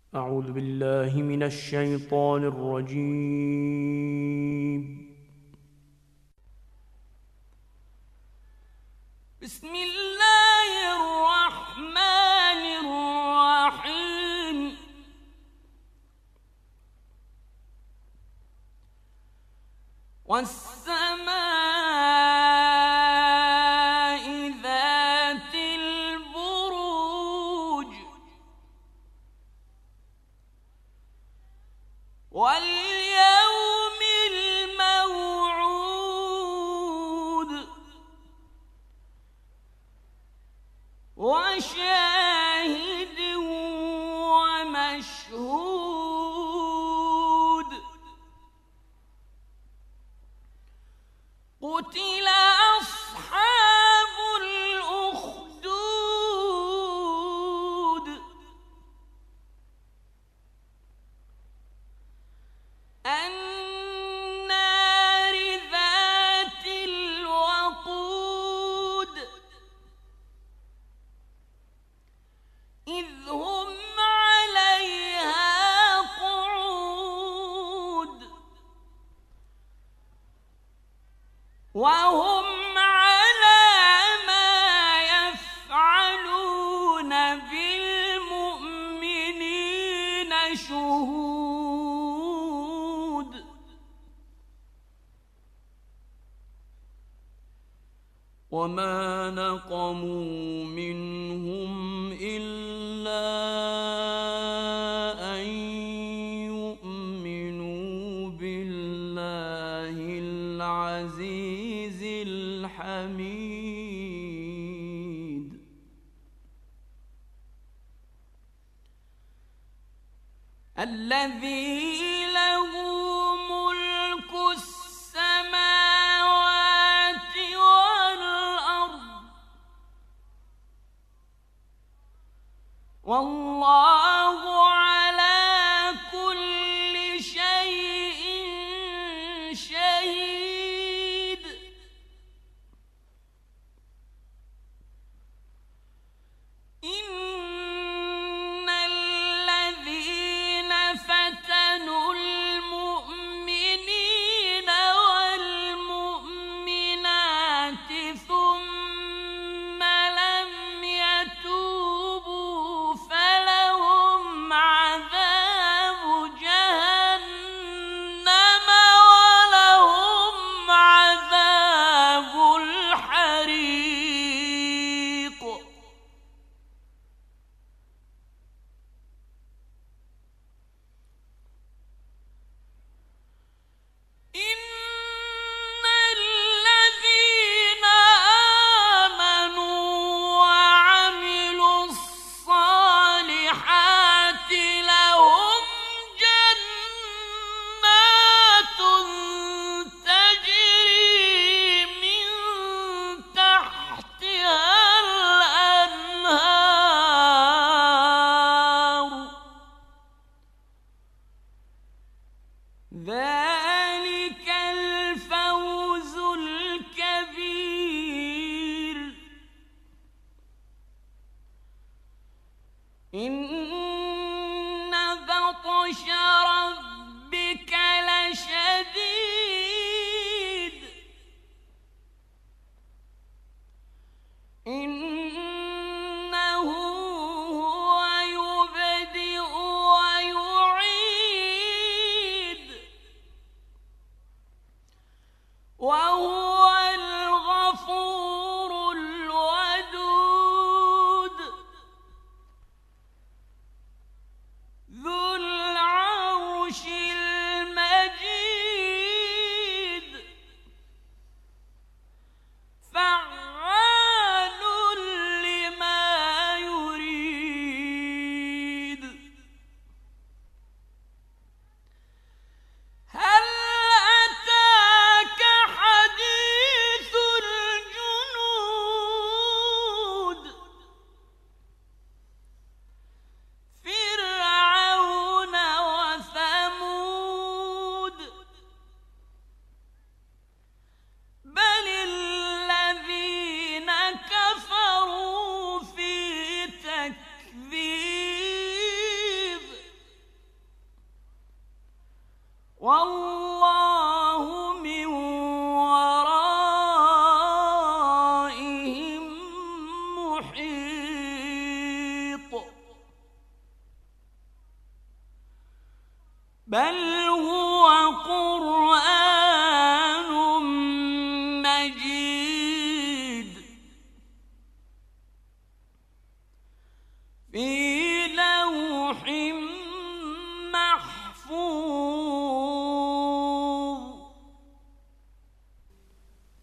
أعوذ بالله من الشيطان الرجيم. بسم الله الرحمن الرحيم. والسماء ذات البروج واليوم الموعود وشاهد ومشهود. قتل أصحاب الأخدود النار ذات الوقود إذ هم عليها قعود وهم على ما يفعلون بالمؤمنين شهود. وما نقموا منهم إلا أن يؤمنوا بالله العزيز الحميد الذي له ملك السماوات والأرض والله على كل شيء شهيد. إن الذين فتنوا المؤمنين والمؤمنات ثم لم يتوبوا فلهم عذاب جهنم ولهم عذاب الحريق. إن الذين آمنوا وعملوا الصالحات لهم جنات تجري من تحتها الأنهار ذلك الفوز الكبير. إن بطش ربك لشديد إنه هو يبدئ ويعيد والله من ورائهم محيط بل هو قرآن مجيد في لوح محفوظ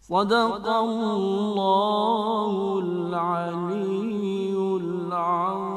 صدق الله العلي العظيم.